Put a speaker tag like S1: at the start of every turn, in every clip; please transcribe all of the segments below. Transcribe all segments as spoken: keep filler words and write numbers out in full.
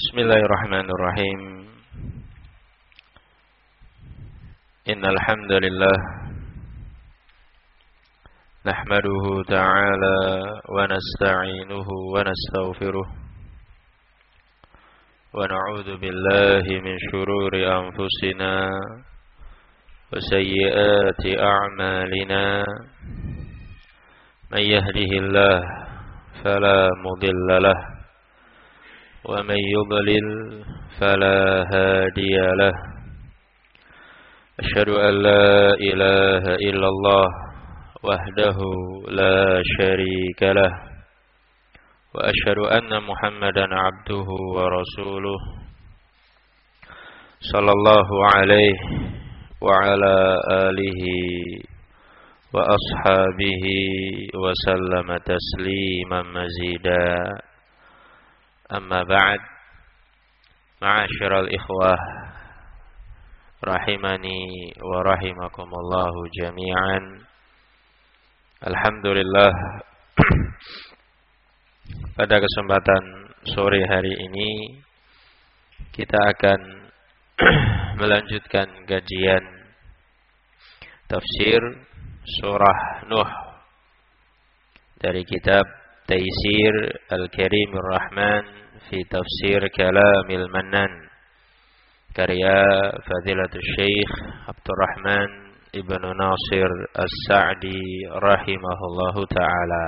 S1: Bismillahirrahmanirrahim. Innal hamdalillah nahmaduhu ta'ala wa nasta'inuhu wa nastaghfiruh wa na'udzu billahi min shururi anfusina wa sayyiati a'malina. May yahdihillahu fala mudilla lahu wa may yudlil fala hadiya lahu. Asyhadu an la ilaha illallah wahdahu la syarika lah wa asyhadu anna Muhammadan abduhu wa rasuluh sallallahu alaihi wa ala alihi wa ashabihi wa sallama tasliman mazida. Amma ba'd. Ma'asyiral ikhwah rahimani wa rahimakumullahu jami'an. Alhamdulillah, pada kesempatan sore hari ini kita akan melanjutkan kajian tafsir surah Nuh dari kitab Taisir Al-Karimur Rahman fi Tafsir Kalamil Mannan, karya Fadilatul Syekh Abdurrahman Ibn Nasir As-Sa'di rahimahullahu ta'ala.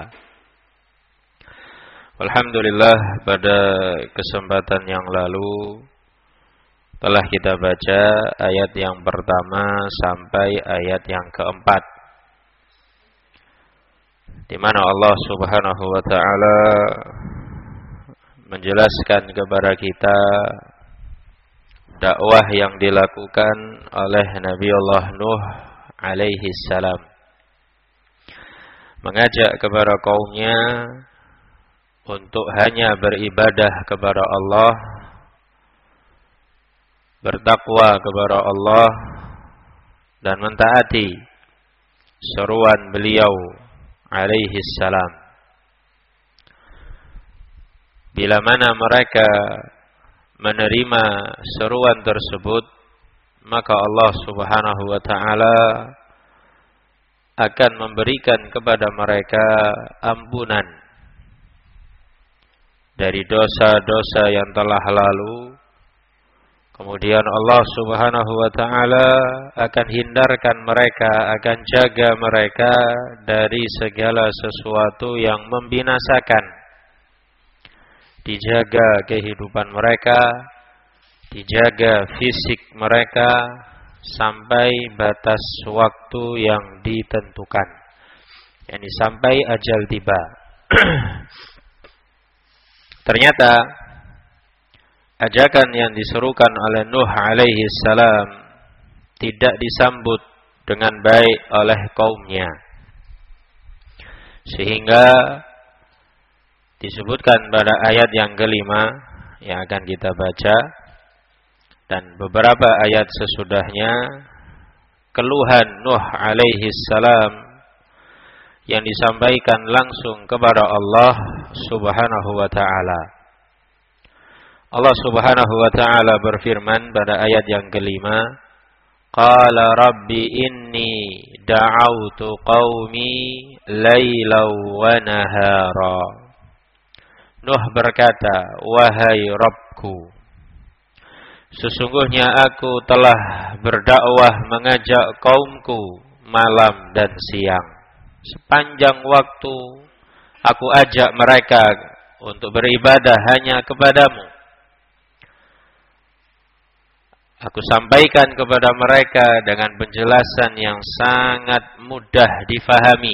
S1: Alhamdulillah, pada kesempatan yang lalu telah kita baca ayat yang pertama sampai ayat yang keempat, di mana Allah Subhanahu wa ta'ala menjelaskan kepada kita dakwah yang dilakukan oleh Nabi Allah Nuh alaihi salam, mengajak kepada kaumnya untuk hanya beribadah kepada Allah, bertakwa kepada Allah, dan mentaati seruan beliau alaihi salam. Bila mana mereka menerima seruan tersebut, maka Allah Subhanahu wa ta'ala akan memberikan kepada mereka ampunan dari dosa-dosa yang telah lalu. Kemudian Allah Subhanahu wa ta'ala akan hindarkan mereka, akan jaga mereka dari segala sesuatu yang membinasakan. Dijaga kehidupan mereka, dijaga fisik mereka sampai batas waktu yang ditentukan, yakni sampai ajal tiba. Ternyata ajakan yang diserukan oleh Nuh alaihi salam tidak disambut dengan baik oleh kaumnya, sehingga disebutkan pada ayat yang kelima yang akan kita baca dan beberapa ayat sesudahnya, keluhan Nuh alaihi salam yang disampaikan langsung kepada Allah Subhanahu wa ta'ala. Allah Subhanahu wa ta'ala berfirman pada ayat yang kelima, Qala rabbi inni da'autu qawmi laylaw wa nahara. Nuh berkata, wahai Rabbku, sesungguhnya aku telah berdakwah mengajak kaumku malam dan siang. Sepanjang waktu aku ajak mereka untuk beribadah hanya kepadamu. Aku sampaikan kepada mereka dengan penjelasan yang sangat mudah difahami.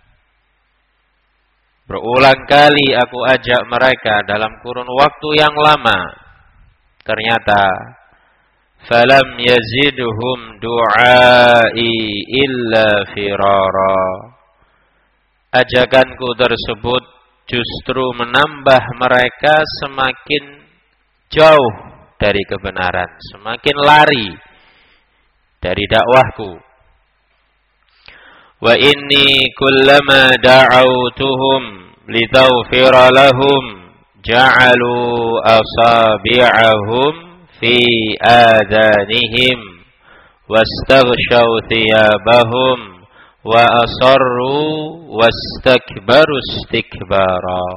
S1: Berulang kali aku ajak mereka dalam kurun waktu yang lama. Ternyata falam yazidhum du'ai illa firara. Ajakanku tersebut justru menambah mereka semakin jauh dari kebenaran, semakin lari dari dakwahku. Wa inni kullama da'autuhum litaghfira lahum ja'alu asabi'ahum fi adanihim wastaghshaw thiyabahum wa asarru wastakbaru istikbara.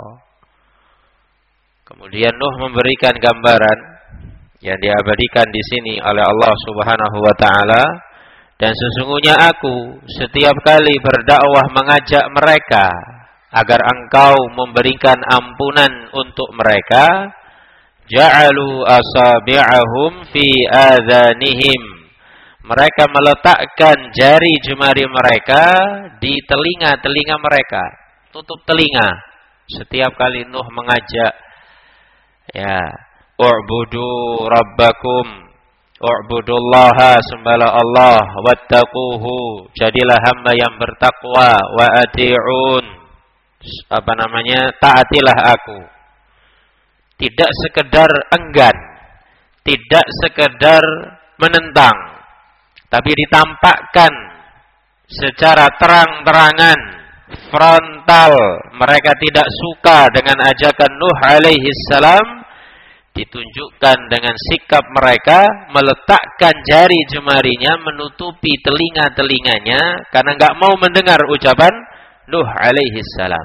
S1: Kemudian Nuh memberikan gambaran yang diabadikan di sini oleh Allah Subhanahu wa taala, dan sesungguhnya aku setiap kali berdakwah mengajak mereka agar engkau memberikan ampunan untuk mereka, ja'alu asabi'ahum fi adhanihim, mereka meletakkan jari jemari mereka di telinga-telinga mereka, tutup telinga setiap kali Nuh mengajak, ya, u'budu rabbakum, u'budullaha, sembahlah Allah, wattaquhu, jadilah hamba yang bertakwa, wa ati'un, apa namanya, taatilah aku. Tidak sekedar enggan, tidak sekedar menentang, tapi ditampakkan secara terang-terangan, frontal. Mereka tidak suka dengan ajakan Nuh alaihi salam, ditunjukkan dengan sikap mereka meletakkan jari jemarinya menutupi telinga-telinganya karena enggak mau mendengar ucapan Nuh alaihi salam.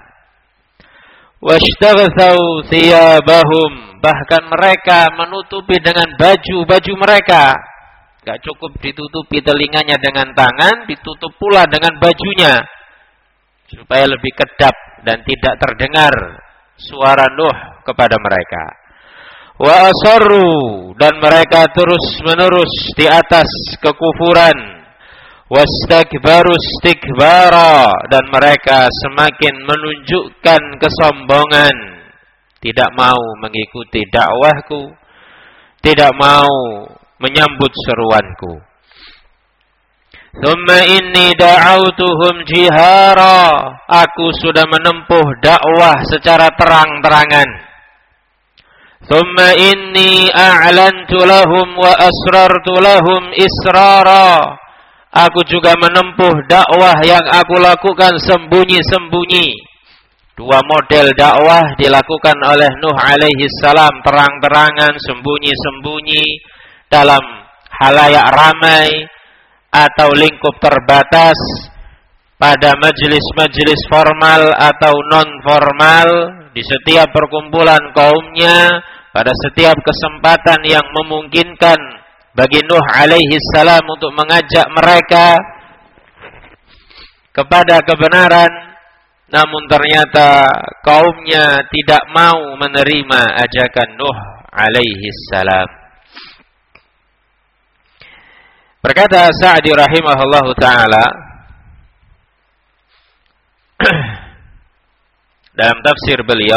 S1: Washtaghsaw thiyabahum, bahkan mereka menutupi dengan baju-baju mereka. Enggak cukup ditutupi telinganya dengan tangan, ditutup pula dengan bajunya supaya lebih kedap dan tidak terdengar suara Nuh kepada mereka. Wa asarru, dan mereka terus-menerus di atas kekufuran. Wastakbaru istikbara, dan mereka semakin menunjukkan kesombongan, tidak mau mengikuti dakwahku, tidak mau menyambut seruanku. Thumma inni da'autuhum jihara, aku sudah menempuh dakwah secara terang-terangan. Thumma inni a'lantu lahum wa asrartu lahum israra, aku juga menempuh dakwah yang aku lakukan sembunyi-sembunyi. Dua model dakwah dilakukan oleh Nuh alaihi salam, terang-terangan, sembunyi-sembunyi, dalam halayak ramai atau lingkup terbatas, pada majelis-majelis formal atau non-formal, di setiap perkumpulan kaumnya, pada setiap kesempatan yang memungkinkan bagi Nuh alaihi salam untuk mengajak mereka kepada kebenaran, namun ternyata kaumnya tidak mau menerima ajakan Nuh alaihi salam. Berkata Sa'di rahimahullahu ta'ala dalam tafsir beliau,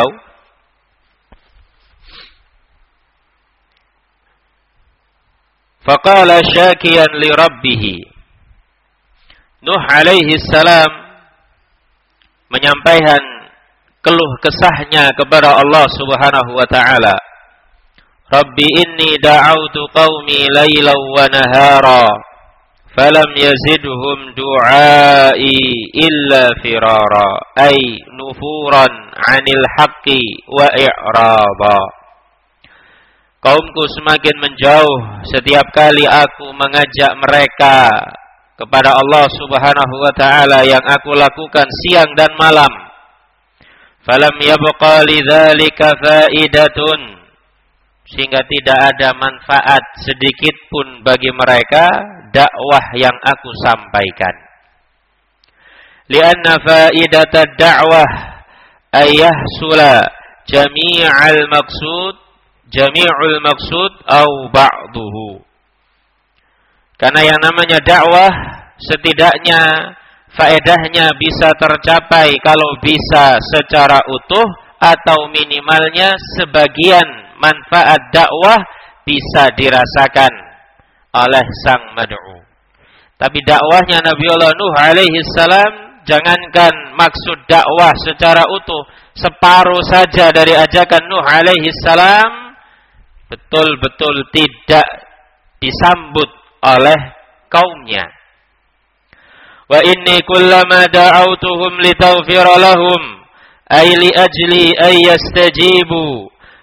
S1: faqala syakiyan li rabbih, Nuh alaihi salam menyampaikan keluh kesahnya kepada Allah Subhanahu wa taala. Rabbi inni da'autu qaumi lailan wa nahara falam yazidhum du'ai illa firara, ay nufuran 'anil haqqi wa i'raba. Kaumku semakin menjauh setiap kali aku mengajak mereka kepada Allah Subhanahu wa taala yang aku lakukan siang dan malam. Falam yabqa lidzalika faidatun, sehingga tidak ada manfaat sedikit pun bagi mereka dakwah yang aku sampaikan. Lianna faidata da'wah ayahsula jami'al maqsud jami'ul maqsud au ba'duhu. Karena yang namanya dakwah setidaknya faedahnya bisa tercapai kalau bisa secara utuh, atau minimalnya sebagian manfaat dakwah bisa dirasakan oleh sang mad'u. Tapi dakwahnya Nabiullah Nuh alaihi salam, jangankan maksud dakwah secara utuh, separuh saja dari ajakan Nuh alaihi salam betul-betul tidak disambut oleh kaumnya. Wa inni kullama da'autuhum litaghfira lahum ay li ajli ay yastajibu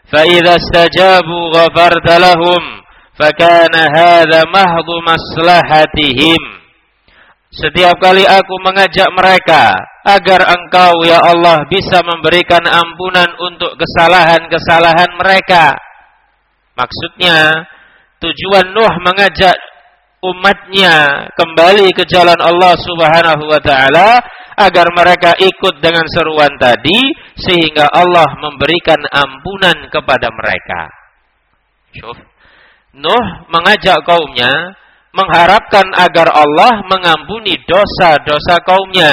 S1: fa idza istajabu ghafarta lahum fa kana hadza mahdhu maslahatihim. Setiap kali aku mengajak mereka agar engkau ya Allah bisa memberikan ampunan untuk kesalahan-kesalahan mereka. Maksudnya tujuan Nuh mengajak umatnya kembali ke jalan Allah Subhanahu wa taala agar mereka ikut dengan seruan tadi sehingga Allah memberikan ampunan kepada mereka. Syuf. Nuh mengajak kaumnya mengharapkan agar Allah mengampuni dosa-dosa kaumnya.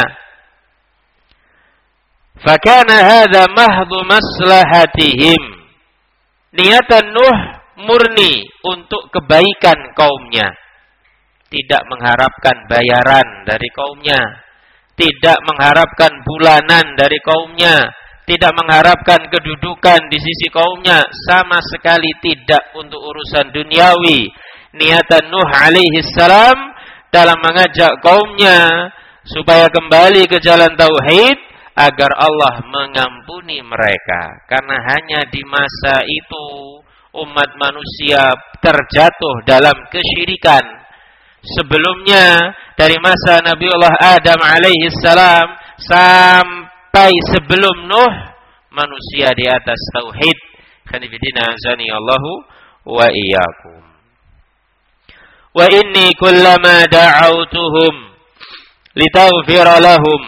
S1: Fakana hadza mahdhu maslahatihim. Niatan Nuh murni untuk kebaikan kaumnya. Tidak mengharapkan bayaran dari kaumnya, tidak mengharapkan bulanan dari kaumnya, tidak mengharapkan kedudukan di sisi kaumnya, sama sekali tidak untuk urusan duniawi. Niatan Nuh alaihi salam dalam mengajak kaumnya supaya kembali ke jalan tauhid agar Allah mengampuni mereka, karena hanya di masa itu umat manusia terjatuh dalam kesyirikan. Sebelumnya dari masa Nabiullah Adam alaihi salam sampai sebelum Nuh manusia di atas tauhid. Khanifidina azani Allahu wa iyyakum. Wa inni kullama da'awtuhum litaghfira lahum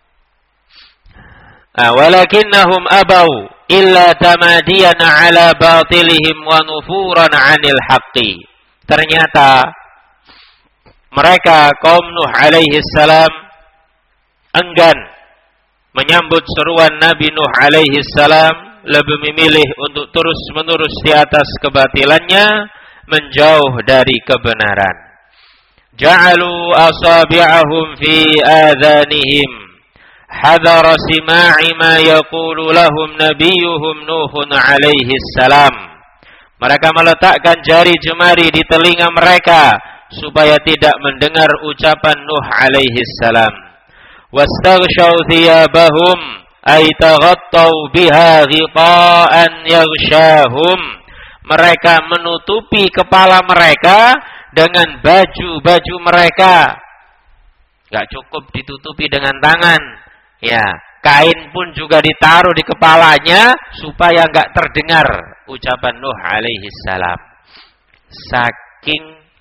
S1: walakinnahum abaw illa tamadiyan ala batilihim wa nufuran 'anil haqqi. Ternyata mereka kaum Nuh alaihi salam enggan menyambut seruan Nabi Nuh alaihi salam, lebih memilih untuk terus-menerus di atas kebatilannya, menjauh dari kebenaran. Ja'alu asabi'ahum fi adhanihim hadara sima'i ma yaqulu lahum nabiyuhum Nuhun alaihi salam. Mereka meletakkan jari jemari di telinga mereka supaya tidak mendengar ucapan Nuh alaihi salam. Wastaghshaw thiyabahum ay taghattaw biha ghita'an yaghshahum. Mereka menutupi kepala mereka dengan baju-baju mereka. Enggak cukup ditutupi dengan tangan. Ya, kain pun juga ditaruh di kepalanya supaya enggak terdengar ucapan Nuh alaihi salam. Saking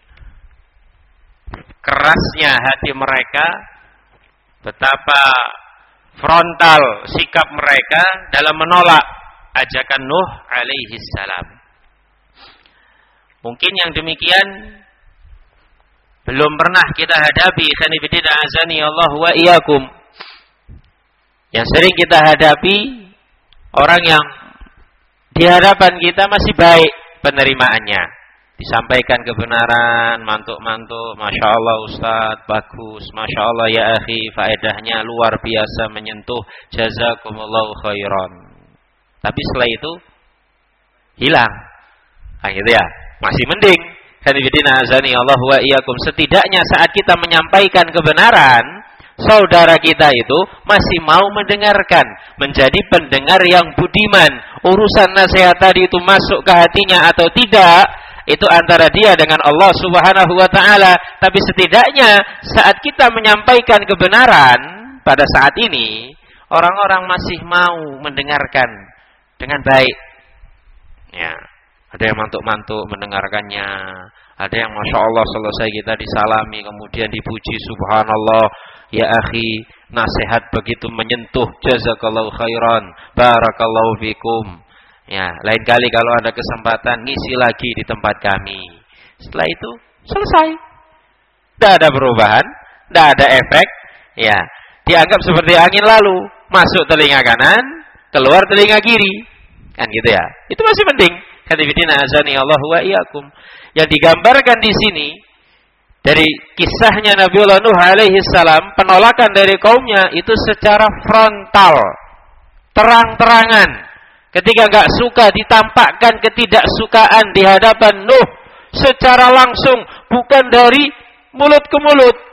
S1: kerasnya hati mereka, betapa frontal sikap mereka dalam menolak ajakan Nuh alaihi salam. Mungkin yang demikian belum pernah kita hadapi, khanifidina azani Allah wa iyyakum. Yang sering kita hadapi orang yang di hadapan kita masih baik penerimaannya. Disampaikan kebenaran, mantuk-mantuk, Masya Allah Ustaz, bagus, Masya Allah ya akhi, faedahnya luar biasa menyentuh, jazakumullahu khairan. Tapi setelah itu hilang. Nah, gitu ya. Masih mending. Khanifidina azani Allah wa iyyakum. Setidaknya saat kita menyampaikan kebenaran, saudara kita itu masih mau mendengarkan, menjadi pendengar yang budiman. Urusan nasihat tadi itu masuk ke hatinya atau tidak, itu antara dia dengan Allah Subhanahu wa taala. Tapi setidaknya saat kita menyampaikan kebenaran pada saat ini, orang-orang masih mau mendengarkan dengan baik. Ya, ada yang mantuk-mantuk mendengarkannya, ada yang Masya Allah selesai kita disalami kemudian dipuji, subhanallah ya akhi, nasihat begitu menyentuh, jazakallahu khairan, barakallahu fikum. Ya, lain kali kalau ada kesempatan ngisi lagi di tempat kami. Setelah itu selesai. Tidak ada perubahan, tidak ada efek. Ya, dianggap seperti angin lalu, masuk telinga kanan, keluar telinga kiri. Kan gitu ya. Itu masih penting. Khatibidina azani Allah wa iyyakum. Yang digambarkan di sini dari kisahnya Nabiullah Nuh alaihi salam, penolakan dari kaumnya itu secara frontal, terang-terangan. Ketika enggak suka ditampakkan ketidaksukaan di hadapan Nuh secara langsung, bukan dari mulut ke mulut,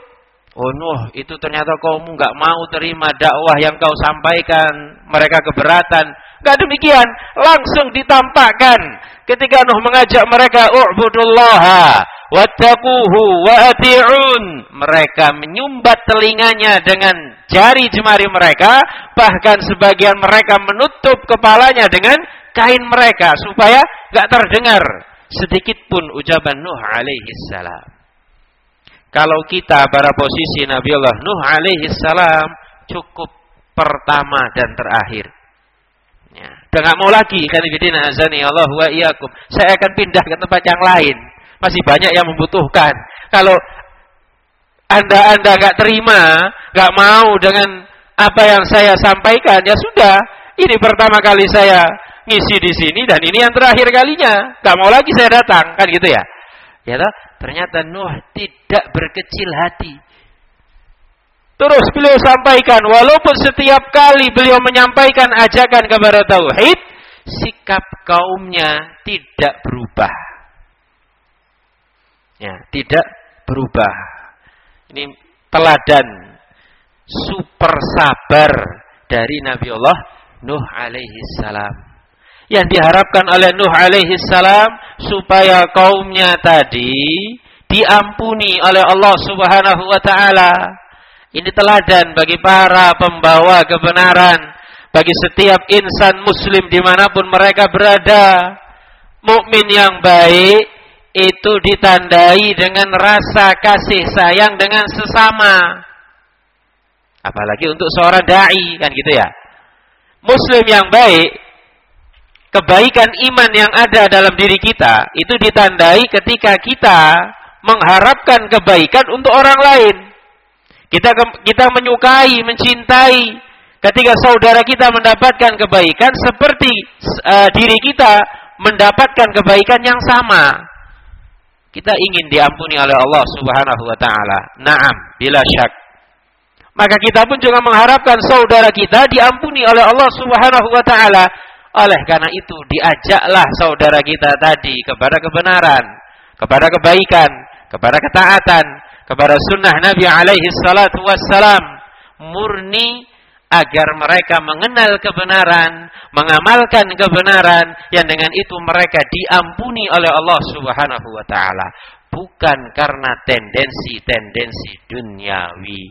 S1: Oh Nuh, itu ternyata kaummu nggak mau terima dakwah yang kau sampaikan, mereka keberatan. Nggak demikian, langsung ditampakkan ketika Nuh mengajak mereka, u'budullaha wattaquhu wa ati'un. Mereka menyumbat telinganya dengan jari jemari mereka, bahkan sebagian mereka menutup kepalanya dengan kain mereka supaya nggak terdengar sedikit pun ucapan Nuh alaihi salam. Kalau kita pada posisi Nabiullah Nuh alaihi salam, cukup pertama dan terakhir. Ya, udah nggak mau lagi, kan bidina azani Allah wa iyyakum. Saya akan pindah ke tempat yang lain. Masih banyak yang membutuhkan. Kalau Anda-anda nggak terima, nggak mau dengan apa yang saya sampaikan, ya sudah. Ini pertama kali saya ngisi di sini dan ini yang terakhir kalinya. Nggak mau lagi saya datang, kan gitu ya? Ya toh? Ternyata Nuh tidak berkecil hati. Terus beliau sampaikan, walaupun setiap kali beliau menyampaikan ajakan kepada tauhid, sikap kaumnya tidak berubah. Ya, tidak berubah. Ini teladan super sabar dari Nabi Allah Nuh alaihi salam. Yang diharapkan oleh Nuh alaihi salam supaya kaumnya tadi diampuni oleh Allah Subhanahu wa taala. Ini teladan bagi para pembawa kebenaran, bagi setiap insan muslim dimanapun mereka berada. Mukmin yang baik itu ditandai dengan rasa kasih sayang dengan sesama. Apalagi untuk seorang dai, kan gitu ya. Muslim yang baik, kebaikan iman yang ada dalam diri kita itu ditandai ketika kita mengharapkan kebaikan untuk orang lain. Kita kita menyukai, mencintai ketika saudara kita mendapatkan kebaikan seperti uh, diri kita mendapatkan kebaikan yang sama. Kita ingin diampuni oleh Allah Subhanahu wa taala. Naam, bila syak. Maka kita pun juga mengharapkan saudara kita diampuni oleh Allah Subhanahu wa taala. Oleh karena itu diajaklah saudara kita tadi kepada kebenaran, kepada kebaikan, kepada ketaatan, kepada sunnah Nabi alaihi salatu wassalam, murni agar mereka mengenal kebenaran, mengamalkan kebenaran, yang dengan itu mereka diampuni oleh Allah Subhanahu wa taala, bukan karena tendensi-tendensi duniawi.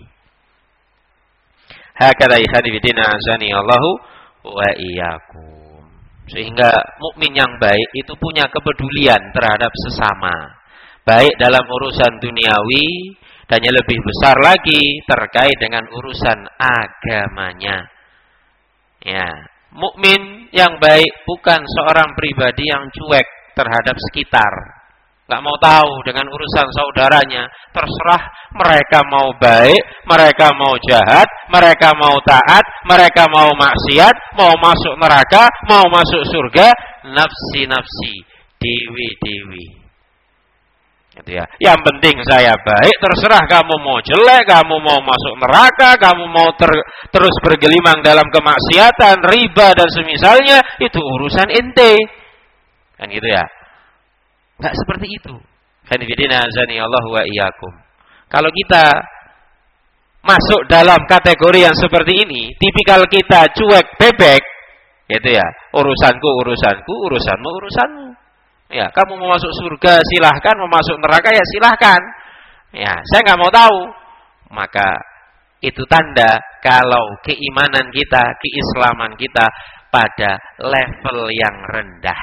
S1: Hakadha ikhwani fillah azani Allahu wa iyyakum. Sehingga mukmin yang baik itu punya kepedulian terhadap sesama, baik dalam urusan duniawi dan yang lebih besar lagi terkait dengan urusan agamanya. Ya, mukmin yang baik bukan seorang pribadi yang cuek terhadap sekitar, nggak mau tahu dengan urusan saudaranya. Terserah mereka mau baik, mereka mau jahat, mereka mau taat, mereka mau maksiat, mau masuk neraka, mau masuk surga, nafsi-nafsi, dewi-dewi. Gitu ya. Yang penting saya baik, terserah kamu mau jelek, kamu mau masuk neraka, kamu mau ter, terus bergelimang dalam kemaksiatan, riba dan semisalnya, itu urusan ente. Kan gitu ya. Enggak seperti itu. Hanifidina azani Allah wa iyyakum. Kalau kita masuk dalam kategori yang seperti ini, tipikal kita cuek bebek, gitu ya. Urusanku urusanku, urusanmu urusanmu. Ya, kamu mau masuk surga silahkan, mau masuk neraka ya silahkan. Ya, saya nggak mau tahu. Maka itu tanda kalau keimanan kita, keislaman kita pada level yang rendah.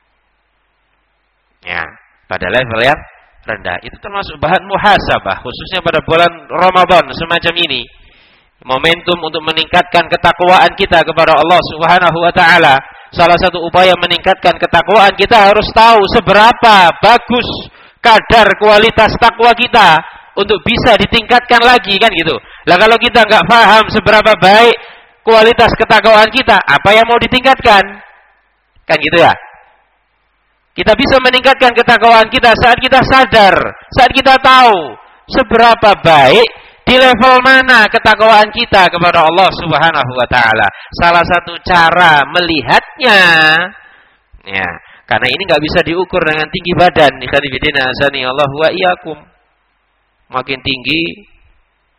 S1: Ya, pada level yang rendah. Itu termasuk bahan muhasabah, khususnya pada bulan Ramadan semacam ini. Momentum untuk meningkatkan ketakwaan kita kepada Allah Subhanahu wa taala. Salah satu upaya meningkatkan ketakwaan kita harus tahu seberapa bagus kadar kualitas takwa kita untuk bisa ditingkatkan lagi, kan gitu. Lah kalau kita nggak paham seberapa baik kualitas ketakwaan kita, apa yang mau ditingkatkan? Kan gitu ya. Kita bisa meningkatkan ketakwaan kita saat kita sadar, saat kita tahu seberapa baik di level mana ketakwaan kita kepada Allah Subhanahu wa taala. Salah satu cara melihatnya, ya, karena ini nggak bisa diukur dengan tinggi badan. Ikhwan fillah azani Allah wa iyyakum. Makin tinggi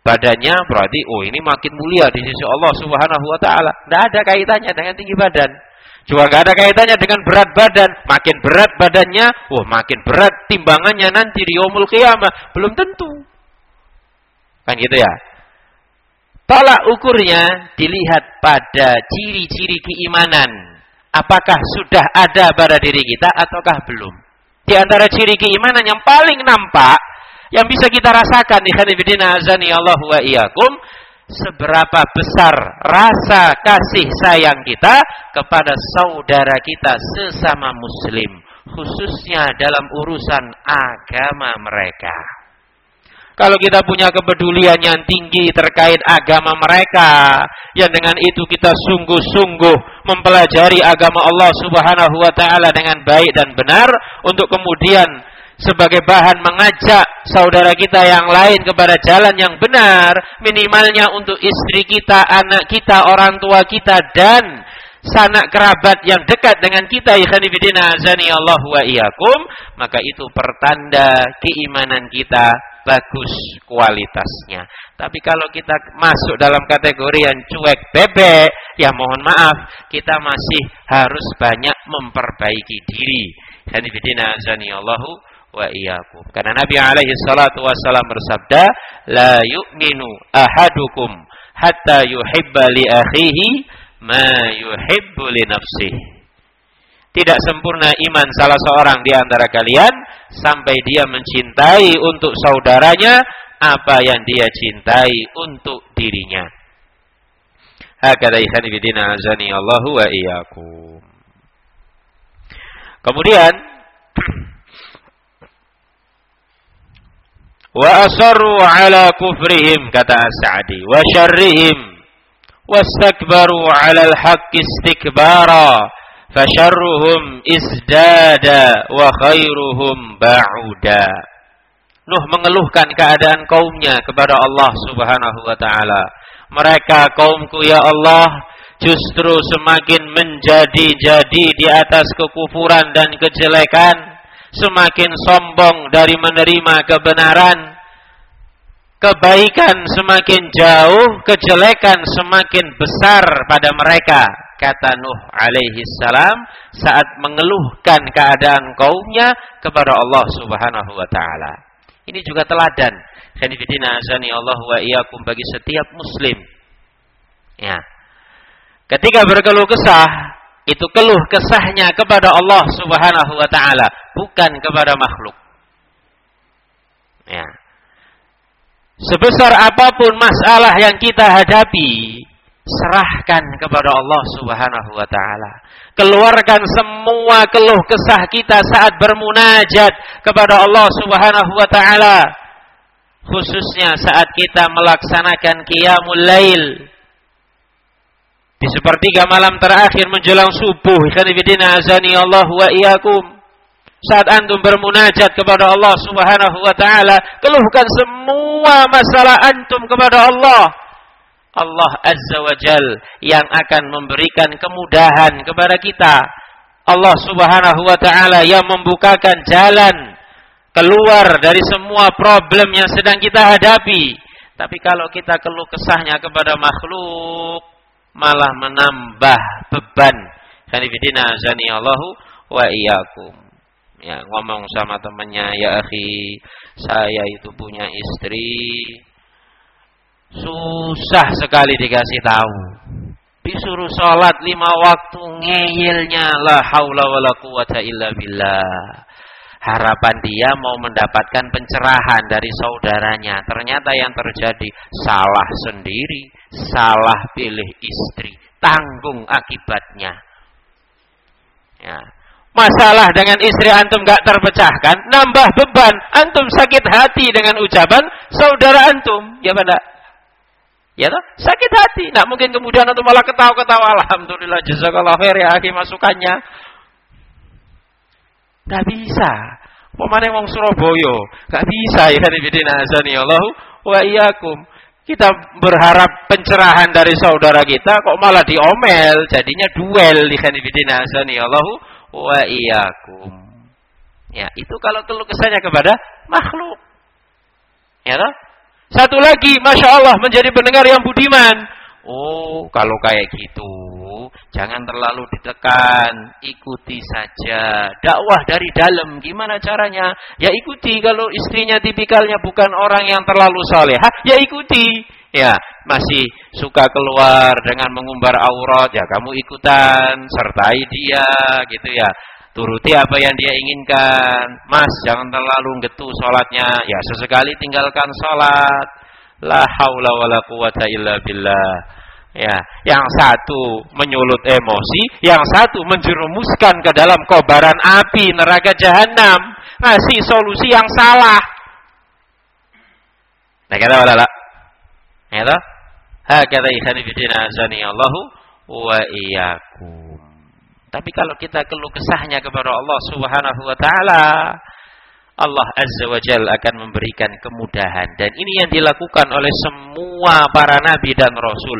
S1: badannya, berarti oh ini makin mulia di sisi Allah Subhanahu wa taala. Tidak ada kaitannya dengan tinggi badan. Juga nggak ada kaitannya dengan berat badan. Makin berat badannya, wah makin berat timbangannya nanti di yaumul qiyamah. Belum tentu. Kan gitu ya. Tolak ukurnya dilihat pada ciri-ciri keimanan. Apakah sudah ada pada diri kita ataukah belum? Di antara ciri keimanan yang paling nampak, yang bisa kita rasakan di haditsina azani Allah wa iyyakum, seberapa besar rasa kasih sayang kita kepada saudara kita sesama muslim, khususnya dalam urusan agama mereka. Kalau kita punya kepedulian yang tinggi terkait agama mereka, yang dengan itu kita sungguh-sungguh mempelajari agama Allah Subhanahu wa taala dengan baik dan benar, untuk kemudian sebagai bahan mengajak saudara kita yang lain kepada jalan yang benar, minimalnya untuk istri kita, anak kita, orang tua kita, dan sanak kerabat yang dekat dengan kita, ikhwanifidina azani Allah wa iyyakum, maka itu pertanda keimanan kita bagus kualitasnya. Tapi kalau kita masuk dalam kategori yang cuek bebek, ya mohon maaf, kita masih harus banyak memperbaiki diri. Ikhwanifidina azani Allah wa iyyakum. Karena Nabi alaihi salatu wasallam bersabda, la yu'minu ahadukum hatta yuhibba li akhihi ma yuhibbu li nafsihi. Tidak sempurna iman salah seorang di antara kalian sampai dia mencintai untuk saudaranya apa yang dia cintai untuk dirinya. Hakadha ikhwan fillah azani Allahu wa iyyakum. Kemudian wa asarru ala kufrihim, kata As-Sa'di, wa syarrihim wastakbaru ala al-haqqi istikbara fasyarruhum isdada wa khairuhum ba'uda. Nuh mengeluhkan keadaan kaumnya kepada Allah Subhanahu wa taala. Mereka, kaumku ya Allah, justru semakin menjadi-jadi di atas kekufuran dan kejelekan, semakin sombong dari menerima kebenaran. Kebaikan semakin jauh, kejelekan semakin besar pada mereka, kata Nuh alaihi salam saat mengeluhkan keadaan kaumnya kepada Allah Subhanahu wa taala. Ini juga teladan, khanifidina azani Allah wa iyyakum, bagi setiap muslim. Ya. Ketika berkeluh kesah, itu keluh kesahnya kepada Allah Subhanahu wa taala, bukan kepada makhluk. Ya. Sebesar apapun masalah yang kita hadapi, serahkan kepada Allah Subhanahu wa taala. Keluarkan semua keluh kesah kita saat bermunajat kepada Allah Subhanahu wa taala. Khususnya saat kita melaksanakan qiyamul lail. Di sepertiga malam terakhir menjelang subuh, ikhwanifidina azani Allah wa iyyakum. Saat antum bermunajat kepada Allah Subhanahu wa taala, keluhkan semua masalah antum kepada Allah. Allah Azza wa Jal yang akan memberikan kemudahan kepada kita. Allah Subhanahu wa taala yang membukakan jalan keluar dari semua problem yang sedang kita hadapi. Tapi kalau kita keluh kesahnya kepada makhluk, malah menambah beban. Khanifidina azani Allahu wa iyyakum. Ya, ngomong sama temannya, ya akhi, saya itu punya istri, susah sekali dikasih tahu. Disuruh sholat lima waktu, ngeyelnya, la haula wala quwata illa billah. Harapan dia mau mendapatkan pencerahan dari saudaranya. Ternyata yang terjadi salah sendiri, salah pilih istri, tanggung akibatnya. Ya. Masalah dengan istri antum gak terpecahkan, nambah beban, antum sakit hati dengan ucapan saudara antum, ya pada, ya toh, sakit hati. Nggak mungkin kemudian antum malah ketawa-ketawa, alhamdulillah jazakallahu khair ya akhi masukannya. Gak bisa. Pemane wong Surabaya, gak bisa ya hadifidina azani Allahu wa iyyakum. Kita berharap pencerahan dari saudara kita kok malah diomel, jadinya duel di hadifidina azani Allahu wa iyyakum. Ya, itu kalau keluh kesahnya kepada makhluk. Ya toh? Satu lagi, Masya Allah, menjadi pendengar yang budiman. Oh, kalau kayak gitu, jangan terlalu ditekan, ikuti saja. Dakwah dari dalam, gimana caranya? Ya ikuti, kalau istrinya tipikalnya bukan orang yang terlalu salehah, ya ikuti. Ya, masih suka keluar dengan mengumbar aurat, ya kamu ikutan, sertai dia, gitu ya. Turuti apa yang dia inginkan. Mas, jangan terlalu getu sholatnya, ya sesekali tinggalkan sholat. La haula wala quwata illa billah. Ya, yang satu menyulut emosi, yang satu menjerumuskan ke dalam kobaran api neraka jahanam, ngasih solusi yang salah. Nah, kata wala. Ya, hakata ikhani fillah azani Allahu wa iyyakum. Tapi kalau kita keluh kesahnya kepada Allah Subhanahu wa taala, Allah Azza wa Jalla akan memberikan kemudahan, dan ini yang dilakukan oleh semua para nabi dan rasul.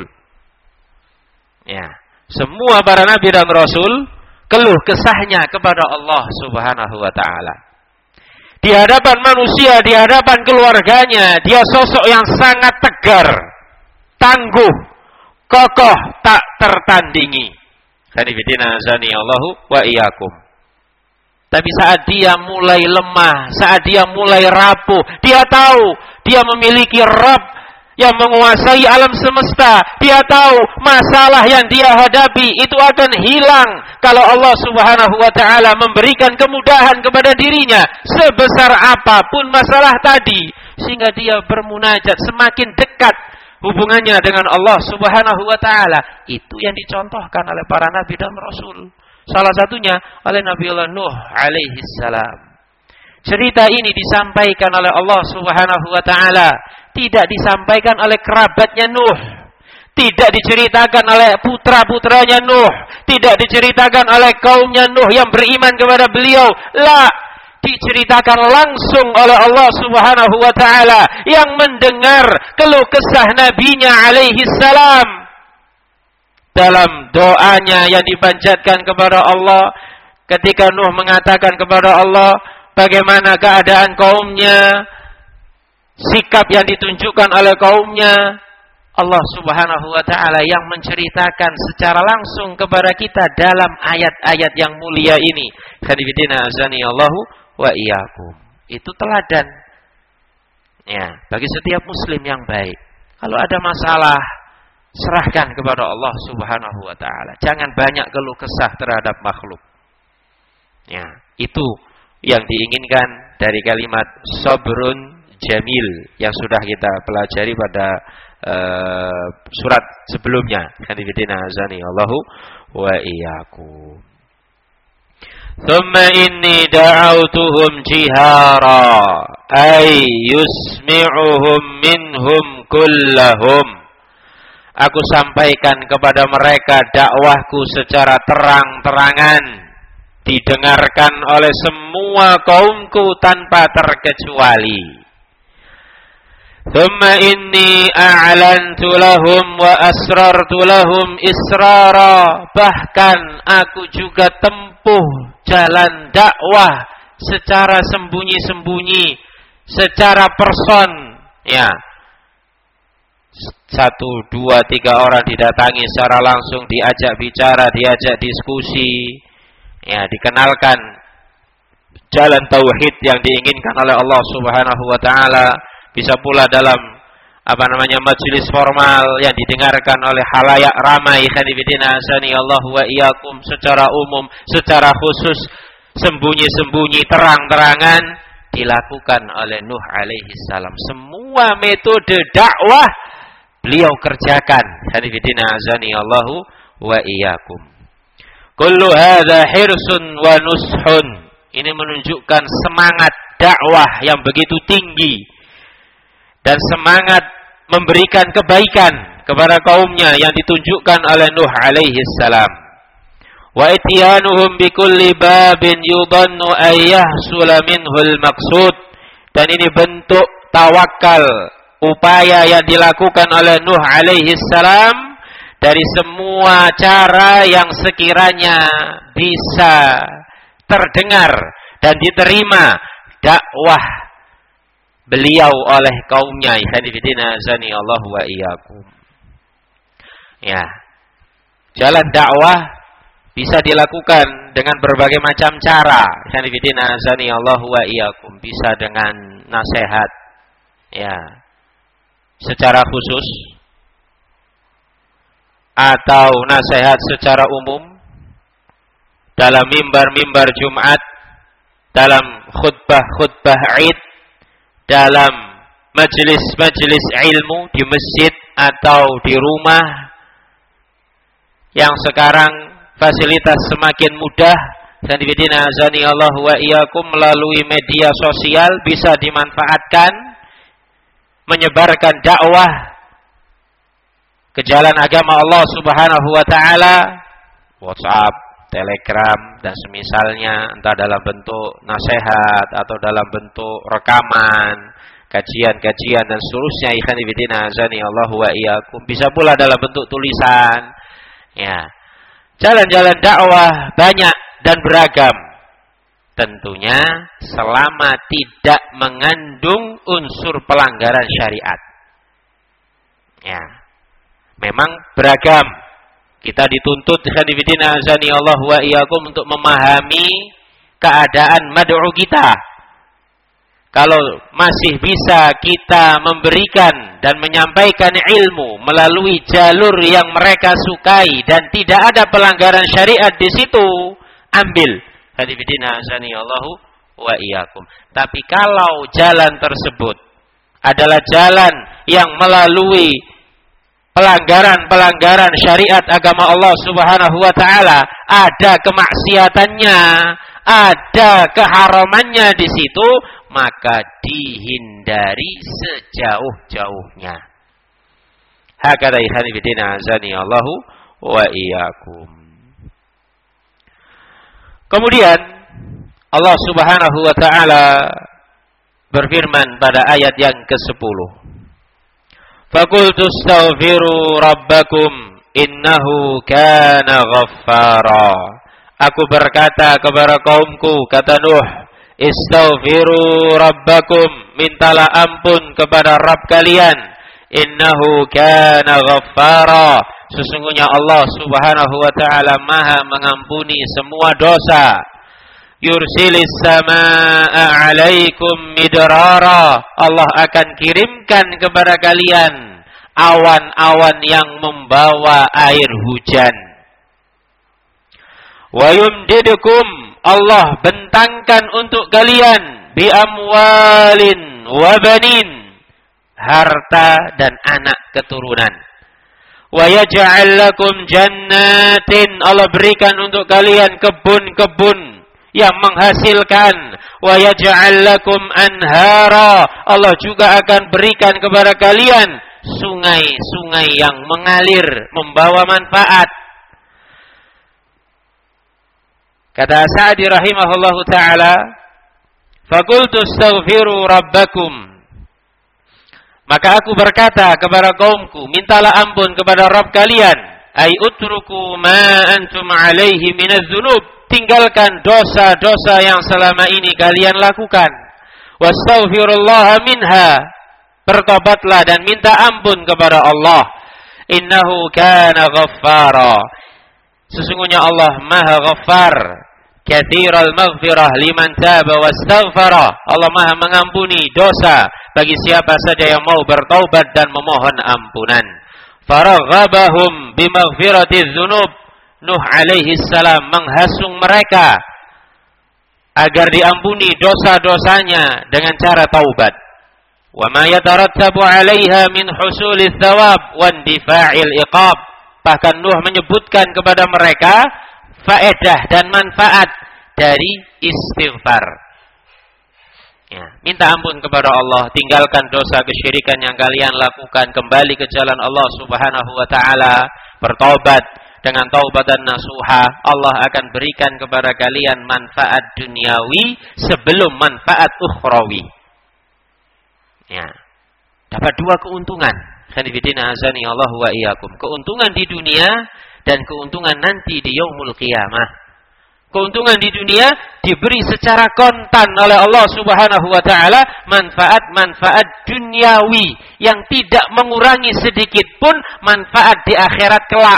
S1: Ya, semua para nabi dan rasul keluh kesahnya kepada Allah Subhanahu wa taala. Di hadapan manusia, di hadapan keluarganya, dia sosok yang sangat tegar, tangguh, kokoh, tak tertandingi. Sanibidina azani Allahu wa iyyakum. Tapi saat dia mulai lemah, saat dia mulai rapuh, dia tahu dia memiliki Rabb yang menguasai alam semesta. Dia tahu masalah yang dia hadapi itu akan hilang kalau Allah Subhanahu wa taala memberikan kemudahan kepada dirinya sebesar apapun masalah tadi, sehingga dia bermunajat semakin dekat hubungannya dengan Allah Subhanahu wa taala. Itu yang dicontohkan oleh para nabi dan rasul. Salah satunya oleh Nabiullah Nuh alaihi salam. Cerita ini disampaikan oleh Allah Subhanahu wa taala, tidak disampaikan oleh kerabatnya Nuh, tidak diceritakan oleh putra-putranya Nuh, tidak diceritakan oleh kaumnya Nuh yang beriman kepada beliau. La, diceritakan langsung oleh Allah Subhanahu wa taala yang mendengar keluh kesah nabinya alaihi salam. Dalam doanya yang dipanjatkan kepada Allah, ketika Nuh mengatakan kepada Allah bagaimana keadaan kaumnya, sikap yang ditunjukkan oleh kaumnya, Allah Subhanahu wa taala yang menceritakan secara langsung kepada kita dalam ayat-ayat yang mulia ini. Khadibidina azani Allahu wa iyyakum. Itu teladan ya bagi setiap muslim yang baik. Kalau ada masalah, serahkan kepada Allah Subhanahu wa taala. Jangan banyak keluh kesah terhadap makhluk. Ya, itu yang diinginkan dari kalimat sabrun jamil yang sudah kita pelajari pada uh, surat sebelumnya. Khadibidina azani Allahu wa iyyakum. Thumma inni da'autuhum jihara ay yusmi'uhum minhum kullahum. Aku sampaikan kepada mereka dakwahku secara terang-terangan, didengarkan oleh semua kaumku tanpa terkecuali. Thumma inni a'lantu lahum wa asrartu lahum israra. Bahkan aku juga tempuh jalan dakwah secara sembunyi-sembunyi, secara person. Ya, satu, dua, tiga orang didatangi secara langsung, diajak bicara, diajak diskusi, ya, dikenalkan jalan tauhid yang diinginkan oleh Allah Subhanahu wa taala. Bisa pula dalam apa namanya majelis formal yang didengarkan oleh khalayak ramai. Khadibidina azani Allahu wa iyyakum. Secara umum, secara khusus, sembunyi-sembunyi, terang-terangan dilakukan oleh Nuh alaihi salam. Semua metode dakwah beliau kerjakan. Khadibidina azani Allahu wa iyyakum. Kullu hadza hirsun wa nushun. Ini menunjukkan semangat dakwah yang begitu tinggi dan semangat memberikan kebaikan kepada kaumnya yang ditunjukkan oleh Nuh alaihi salam. Wa ityanuhum bikulli babin yudhannu ayyahsula minhul maqsud. Dan ini bentuk tawakal, upaya yang dilakukan oleh Nuh alaihi salam dari semua cara yang sekiranya bisa terdengar dan diterima dakwah beliau oleh kaumnya. Hadifidina azani Allah wa iyyakum. Ya. Jalan dakwah bisa dilakukan dengan berbagai macam cara. Hadifidina azani Allah wa iyyakum. Bisa dengan nasihat, ya, secara khusus, atau nasihat secara umum dalam mimbar-mimbar Jumat, dalam khutbah-khutbah Id, dalam majelis-majelis ilmu di masjid atau di rumah yang sekarang fasilitas semakin mudah. Sanibidina azani Allah wa iyyakum, melalui media sosial bisa dimanfaatkan menyebarkan dakwah ke jalan agama Allah Subhanahu wa taala. WhatsApp, Telegram dan semisalnya, entah dalam bentuk nasihat atau dalam bentuk rekaman, kajian-kajian dan seterusnya. Ikhwan fillah azani Allah wa iyyakum. Bisa pula dalam bentuk tulisan. Ya. Jalan-jalan dakwah banyak dan beragam. Tentunya selama tidak mengandung unsur pelanggaran syariat. Ya. Memang beragam. Kita dituntut khadifidina azani Allah wa iyyakum untuk memahami keadaan mad'u kita. Kalau masih bisa kita memberikan dan menyampaikan ilmu melalui jalur yang mereka sukai dan tidak ada pelanggaran syariat di situ, ambil. Hadifidina azani Allahu wa iyyakum. Tapi kalau jalan tersebut adalah jalan yang melalui pelanggaran-pelanggaran syariat agama Allah Subhanahu wa taala, ada kemaksiatannya, ada keharamannya di situ, maka dihindari sejauh-jauhnya. Hakadha hadifidina azani Allahu wa iyyakum. Kemudian Allah Subhanahu wa taala berfirman pada ayat yang kesepuluh. Faqultu astaghfiru rabbakum innahu kana ghaffara. Aku berkata kepada kaumku, kata Nuh, istaghfiru rabbakum, mintalah ampun kepada Rabb kalian. Innahu kana ghaffara, sesungguhnya Allah Subhanahu wa taala Maha mengampuni semua dosa. Yursilis samaa'a 'alaikum midrara, Allah akan kirimkan kepada kalian awan-awan yang membawa air hujan. Wa yumdidukum, Allah bentangkan untuk kalian bi amwalin wa banin, harta dan anak keturunan. Wa yaj'al lakum jannatin, Allah berikan untuk kalian kebun-kebun yang menghasilkan. Wa yaj'al lakum anhara, Allah juga akan berikan kepada kalian sungai-sungai yang mengalir membawa manfaat. Kata Sa'di rahimahullahu ta'ala, faqultu astaghfiru rabbakum, maka aku berkata kepada kaumku, mintalah ampun kepada Rabb kalian. Ay utruku ma antum alaihi minaz dzunub, tinggalkan dosa-dosa yang selama ini kalian lakukan. Wastaghfirullaha minha, bertobatlah dan minta ampun kepada Allah. Innahu kana ghaffara, sesungguhnya Allah Maha Ghaffar, katsiral maghfirah liman taba wastaghfara, Allah Maha mengampuni dosa bagi siapa saja yang mau bertaubat dan memohon ampunan. Faraghabahum bimaghfiratiz dzunub, Nuh alaihi salam menghasung mereka agar diampuni dosa-dosanya dengan cara taubat. Wa ma yatarattabu 'alaiha min husuliz thawab wa indifa'il iqab, bahkan Nuh menyebutkan kepada mereka faedah dan manfaat dari istighfar. Ya, minta ampun kepada Allah, tinggalkan dosa kesyirikan yang kalian lakukan, kembali ke jalan Allah Subhanahu wa taala, bertaubat dengan taubatan nasuha. Allah akan berikan kepada kalian manfaat duniawi sebelum manfaat ukhrawi. Ya. Dapat dua keuntungan. Khanifidina azani Allah wa iyyakum. Keuntungan di dunia dan keuntungan nanti di yaumul qiyamah. Keuntungan di dunia diberi secara kontan oleh Allah Subhanahu wa taala, manfaat-manfaat duniawi yang tidak mengurangi sedikit pun manfaat di akhirat kelak.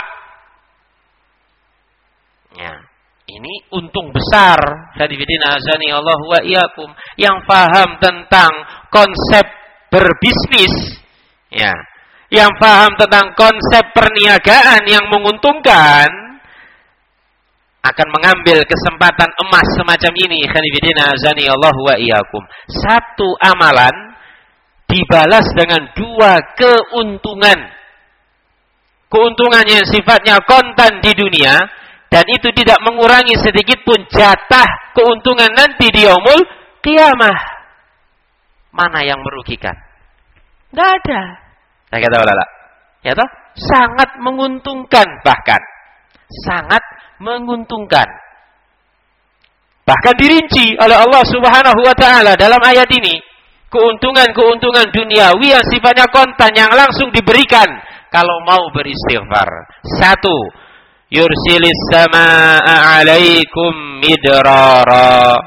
S1: Ya, ini untung besar. Hadifidina azani Allah wa iyyakum, yang paham tentang konsep berbisnis, ya, yang paham tentang konsep perniagaan yang menguntungkan, akan mengambil kesempatan emas semacam ini. Khanifidina azani Allah wa iyyakum. Satu amalan dibalas dengan dua keuntungan. Keuntungan yang sifatnya kontan di dunia, dan itu tidak mengurangi sedikit pun jatah keuntungan nanti di yaumul qiyamah. Mana yang merugikan? Tidak ada. Saya kata wala. Ya toh? Sangat menguntungkan, bahkan sangat menguntungkan. Bahkan dirinci oleh Allah Subhanahu wa taala dalam ayat ini, keuntungan-keuntungan duniawi yang sifatnya kontan yang langsung diberikan kalau mau beristighfar. Satu, yursilis samaa'a 'alaikum midrara.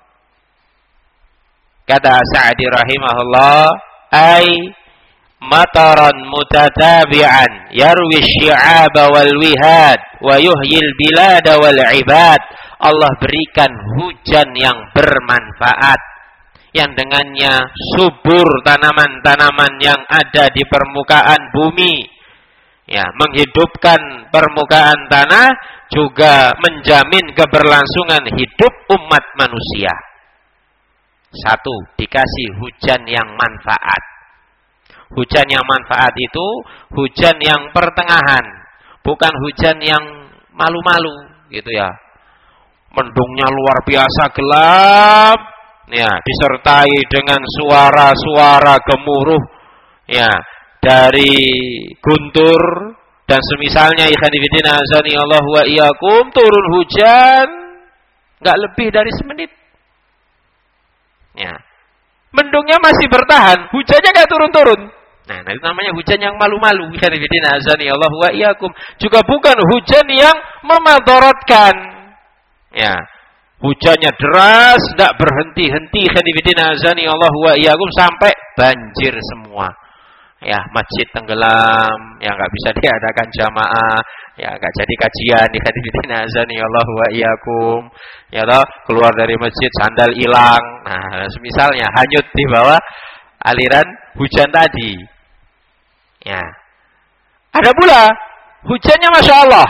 S1: Kata Sa'di rahimahullah, ay mataran mutatabi'an yarwi syi'aba wal wihad wa yuhyil bilada wal ibad. Allah berikan hujan yang bermanfaat, yang dengannya subur tanaman-tanaman yang ada di permukaan bumi, ya, menghidupkan permukaan tanah, juga menjamin keberlangsungan hidup umat manusia. Satu, dikasih hujan yang manfaat. Hujan yang manfaat itu hujan yang pertengahan, bukan hujan yang malu-malu gitu ya. Mendungnya luar biasa gelap, ya, disertai dengan suara-suara gemuruh, ya, dari guntur dan semisalnya. Ikhwanifidina azani Allah wa iyyakum, turun hujan nggak lebih dari semenit, ya. Mendungnya masih bertahan, hujannya nggak turun-turun. Nah, itu namanya hujan yang malu-malu. Ikhwanifidina azani Allah wa iyyakum. Juga bukan hujan yang memadaratkan. Ya, hujannya deras, tidak berhenti-henti. Ikhwanifidina azani Allah wa iyyakum, sampai banjir semua. Ya, masjid tenggelam, ya nggak bisa diadakan jamaah, ya nggak jadi kajian. Ikhwanifidina azani Allah wa iyyakum. Ya toh, keluar dari masjid sandal hilang. Nah, misalnya hanyut di bawah aliran hujan tadi. Ya. Ada pula hujannya Masya Allah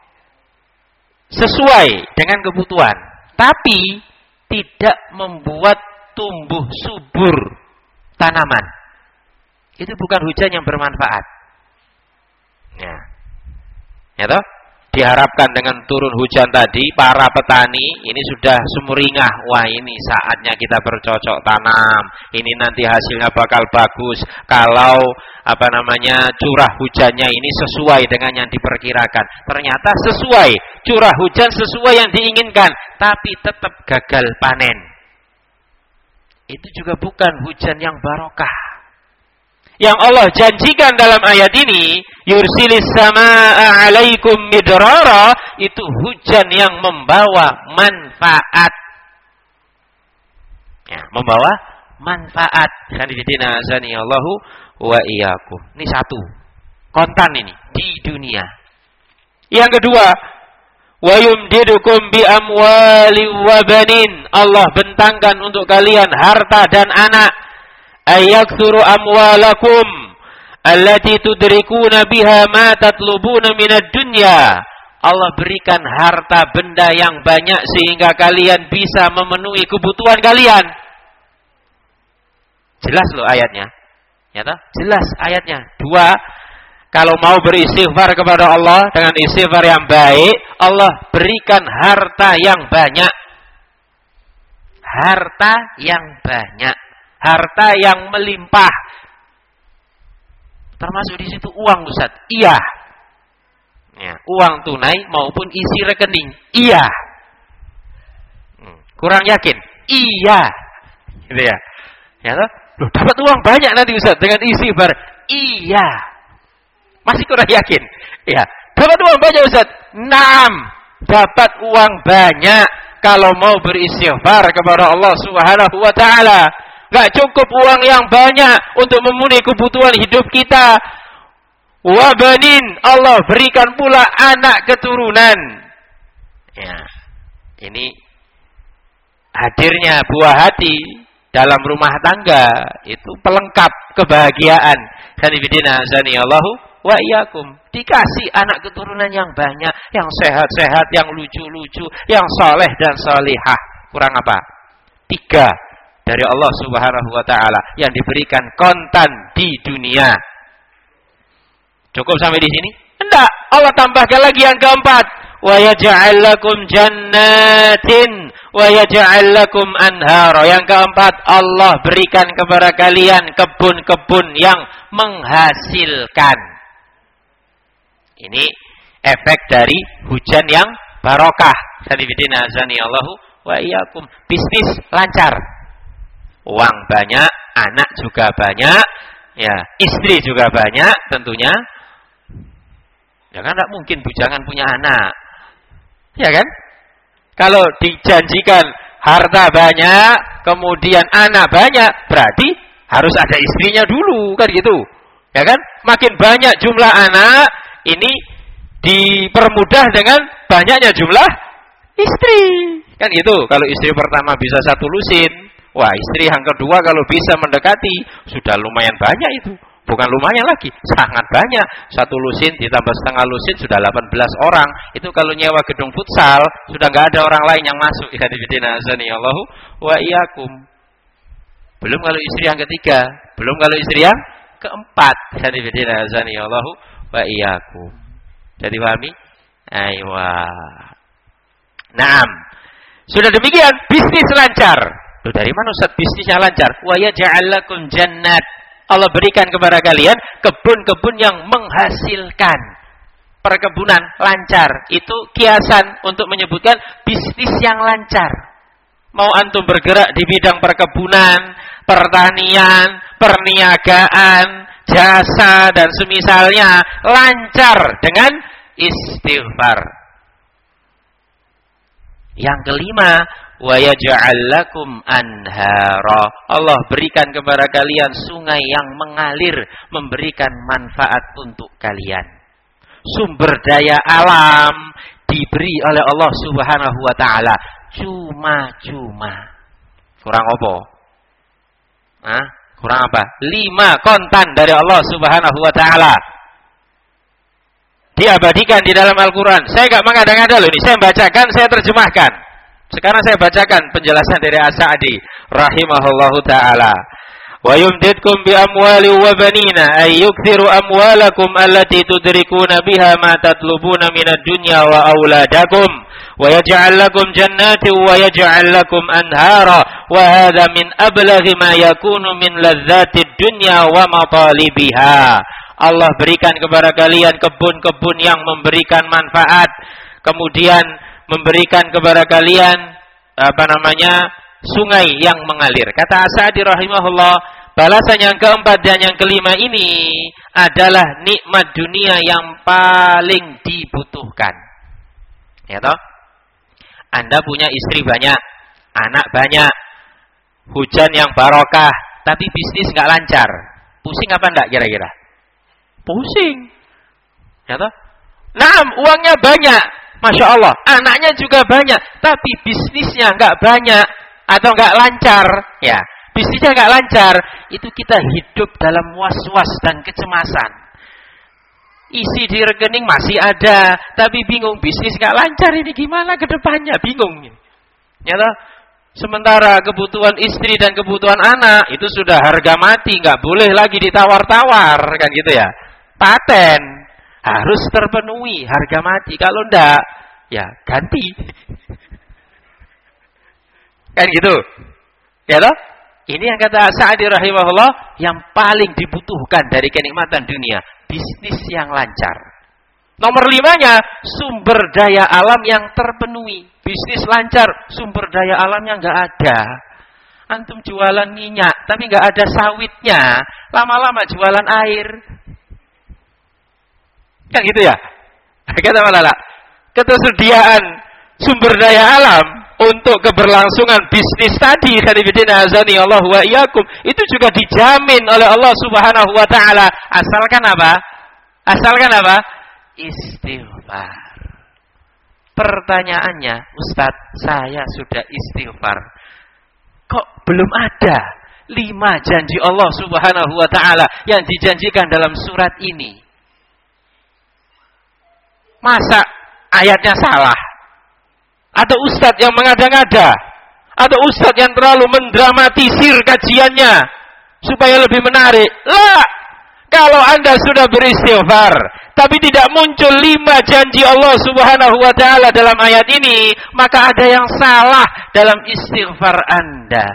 S1: sesuai dengan kebutuhan, tapi tidak membuat tumbuh subur tanaman. Itu bukan hujan yang bermanfaat. Ya. Ya toh? Diharapkan dengan turun hujan tadi, para petani ini sudah sumringah. Wah, ini saatnya kita bercocok tanam. Ini nanti hasilnya bakal bagus kalau apa namanya curah hujannya ini sesuai dengan yang diperkirakan. Ternyata sesuai, curah hujan sesuai yang diinginkan, tapi tetap gagal panen. Itu juga bukan hujan yang barokah. Yang Allah janjikan dalam ayat ini, yursilis samaa'a 'alaikum midrara, itu hujan yang membawa manfaat. Ya, membawa manfaat. Khanifidina azani Allahu wa iyyakum. Ini satu. Kontan ini di dunia. Yang kedua, wa yumdidukum bi amwali wa banin. Allah bentangkan untuk kalian harta dan anak. Ayaktsuru amwalakum allati tudrikuna biha ma tatlubuna minad dunya. Allah berikan harta benda yang banyak sehingga kalian bisa memenuhi kebutuhan kalian. Jelas loh ayatnya. Ya toh? Jelas ayatnya. Dua, kalau mau beristighfar kepada Allah dengan istighfar yang baik, Allah berikan harta yang banyak. Harta yang banyak. Harta yang melimpah. Termasuk di situ uang, Ustaz. Iya. Ya, uang tunai maupun isi rekening. Iya. Hmm, kurang yakin. Iya. Gitu ya. Ya toh? Loh, dapat uang banyak nanti Ustaz dengan isi bar. Iya. Masih kurang yakin. Ya. Dapat uang banyak Ustaz. Naam. dapat uang banyak kalau mau beristighfar kepada Allah Subhanahu wa taala. Enggak cukup uang yang banyak untuk memenuhi kebutuhan hidup kita. Wa banin, Allah berikan pula anak keturunan. Ya. Ini hadirnya buah hati dalam rumah tangga itu pelengkap kebahagiaan. Sanibidina zaniyallahu wa iyyakum. Dikasih anak keturunan yang banyak, yang sehat-sehat, yang lucu-lucu, yang saleh dan salihah. Kurang apa? Tiga dari Allah Subhanahu wa taala yang diberikan kontan di dunia. Cukup sampai di sini? Enggak, Allah tambahkan lagi yang keempat. Wa yaj'al lakum jannatin wa yaj'al lakum anhara. Yang keempat, Allah berikan kepada kalian kebun-kebun yang menghasilkan. Ini efek dari hujan yang barokah. Sanibidina azanillahu wa iyyakum. Bisnis lancar. Uang banyak, anak juga banyak, ya, istri juga banyak tentunya. Ya kan tidak mungkin bujangan punya anak. Ya kan? Kalau dijanjikan harta banyak, kemudian anak banyak, berarti harus ada istrinya dulu, kan gitu. Ya kan? Makin banyak jumlah anak, ini dipermudah dengan banyaknya jumlah istri. Kan gitu. Kalau istri pertama bisa satu lusin, wah, istri yang kedua kalau bisa mendekati, sudah lumayan banyak itu. Bukan lumayan lagi, sangat banyak. Satu lusin ditambah setengah lusin sudah delapan belas orang. Itu kalau nyewa gedung futsal, sudah nggak ada orang lain yang masuk. Ikhwanifidina azanillahu wa iyyakum. Belum kalau istri yang ketiga, belum kalau istri yang keempat. Ikhwanifidina azanillahu wa iyyakum. Jadi pahami? Aywa. Naam. Sudah demikian, bisnis lancar. Loh, dari mana Ustaz bisnisnya lancar? Wa yaj'al lakum jannat. Allah berikan kepada kalian kebun-kebun yang menghasilkan. Perkebunan lancar. Itu kiasan untuk menyebutkan bisnis yang lancar. Mau antum bergerak di bidang perkebunan, pertanian, perniagaan, jasa, dan semisalnya, lancar dengan istighfar. Yang kelima, wa yaj'al lakum anhara. Allah berikan kepada kalian sungai yang mengalir, memberikan manfaat untuk kalian. Sumber daya alam diberi oleh Allah Subhanahu wa taala cuma-cuma. Kurang apa? Hah? Kurang apa? Lima kontan dari Allah Subhanahu wa taala. Diabadikan di dalam Al-Quran. Saya enggak mengada-ngada loh ini. Saya bacakan, saya terjemahkan. Sekarang saya bacakan penjelasan dari As-Sa'di rahimahullahu taala. Wa yumdidkum bi amwali wa banina ay yukthiru amwalakum allati tudrikuna biha ma tatlubuna minad dunya wa auladakum wa yaj'al lakum jannatin wa yaj'al lakum anhara wa hadha min ablaghi ma yakunu min ladzatid dunya wa matalibiha. Allah berikan kepada kalian kebun-kebun yang memberikan manfaat, kemudian memberikan kepada kalian apa namanya sungai yang mengalir. Kata As-Sa'di rahimahullah, balasan yang keempat dan yang kelima ini adalah nikmat dunia yang paling dibutuhkan. Ya toh? Anda punya istri banyak, anak banyak, hujan yang barokah, tapi bisnis nggak lancar. Pusing apa enggak kira-kira? Pusing. Ya toh? Naam, uangnya banyak. Masya Allah, anaknya juga banyak, tapi bisnisnya nggak banyak atau nggak lancar, ya, bisnisnya nggak lancar, itu kita hidup dalam was-was dan kecemasan. Isi di rekening masih ada, tapi bingung bisnis nggak lancar ini gimana ke depannya, bingung. Ya toh? Sementara kebutuhan istri dan kebutuhan anak itu sudah harga mati, nggak boleh lagi ditawar-tawar, kan gitu ya, paten. Harus terpenuhi harga mati. Kalau enggak, ya ganti. Kan gitu. Ya loh? Ini yang kata Sa'di rahimahullah, yang paling dibutuhkan dari kenikmatan dunia, bisnis yang lancar. Nomor limanya, sumber daya alam yang terpenuhi. Bisnis lancar, sumber daya alamnya enggak ada. Antum jualan minyak, tapi enggak ada sawitnya. Lama-lama jualan air. Kan gitu ya? Kata Malala, ketersediaan sumber daya alam untuk keberlangsungan bisnis tadi, khalifidina azani Allah wa iyyakum, itu juga dijamin oleh Allah Subhanahu wa taala, asalkan apa? Asalkan apa? Istighfar. Pertanyaannya, Ustadz, saya sudah istighfar, kok belum ada lima janji Allah Subhanahu wa taala yang dijanjikan dalam surat ini? Masa ayatnya salah? Atau ustadz yang mengada-ngada? Atau ustadz yang terlalu mendramatisir kajiannya supaya lebih menarik? Lah, kalau Anda sudah beristighfar tapi tidak muncul lima janji Allah Subhanahu wa taala dalam ayat ini, maka ada yang salah dalam istighfar Anda.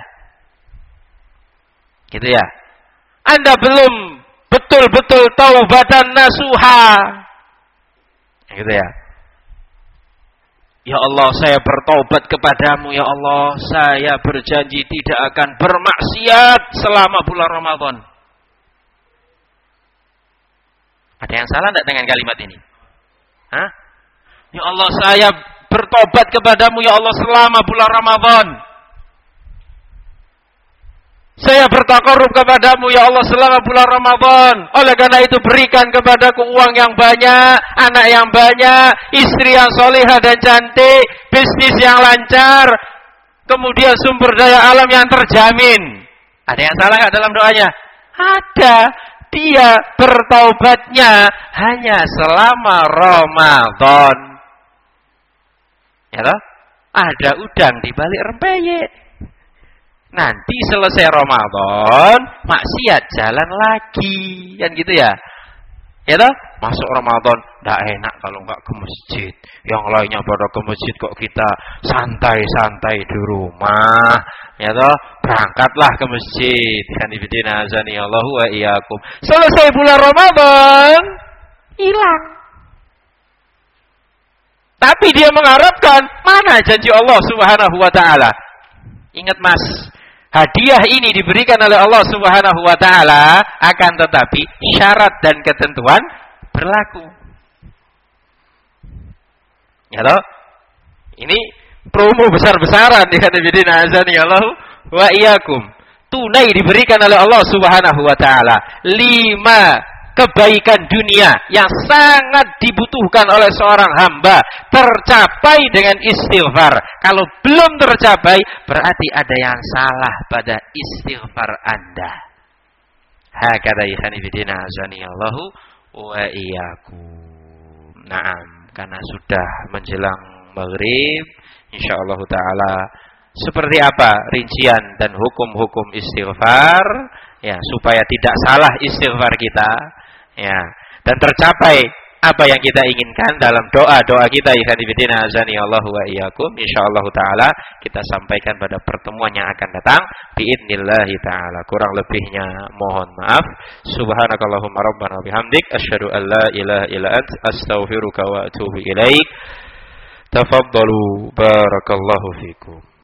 S1: Gitu ya. Anda belum betul-betul taubatan nasuha. Gitu ya. Ya Allah, saya bertaubat kepadamu, ya Allah, saya berjanji tidak akan bermaksiat selama bulan Ramadan. Ada yang salah tidak dengan kalimat ini? Hah? Ya Allah, saya bertobat kepadamu, ya Allah, selama bulan Ramadan. Saya bertakarrub kepadamu, ya Allah, selama bulan Ramadan. Oleh karena itu, berikan kepadaku uang yang banyak, anak yang banyak, istri yang solihah dan cantik, bisnis yang lancar, kemudian sumber daya alam yang terjamin. Ada yang salah nggak dalam doanya? Ada. Dia bertaubatnya hanya selama Ramadan. Ya toh? Ada udang di balik rempeyek. Nanti selesai Ramadan, maksiat jalan lagi. Kan gitu ya? Ya toh? Masuk Ramadan, tidak enak kalau nggak ke masjid. Yang lainnya pada ke masjid, kok kita santai-santai di rumah. Ya toh? Berangkatlah ke masjid. Hanifidina azani Allahu wa iyyakum. Selesai bulan Ramadan, hilang. Tapi dia mengharapkan, mana janji Allah Subhanahu wa taala? Ingat Mas, hadiah ini diberikan oleh Allah Subhanahu wa taala, akan tetapi syarat dan ketentuan berlaku. Ya toh? Ini promo besar-besaran di Hanifidina azani Allahu wa iyyakum. Tunai diberikan oleh Allah Subhanahu wa taala. Lima kebaikan dunia yang sangat dibutuhkan oleh seorang hamba tercapai dengan istighfar. Kalau belum tercapai, berarti ada yang salah pada istighfar Anda. Hakadha hanifidina azani Allahu wa iyyakum. Naam, karena sudah menjelang maghrib, insyaallah taala seperti apa rincian dan hukum-hukum istighfar, ya, supaya tidak salah istighfar kita, ya, dan tercapai apa yang kita inginkan dalam doa-doa kita. Ikhwanifidina azani Allahu wa iyyakum. Insyaallah taala kita sampaikan pada pertemuan yang akan datang biidznillah taala. Kurang lebihnya mohon maaf. Subhanakallahumma rabbana wa bihamdik asyhadu an la ilaha illa ant astaghfiruka wa atubu ilaik. Tafaddalu barakallahu fikum.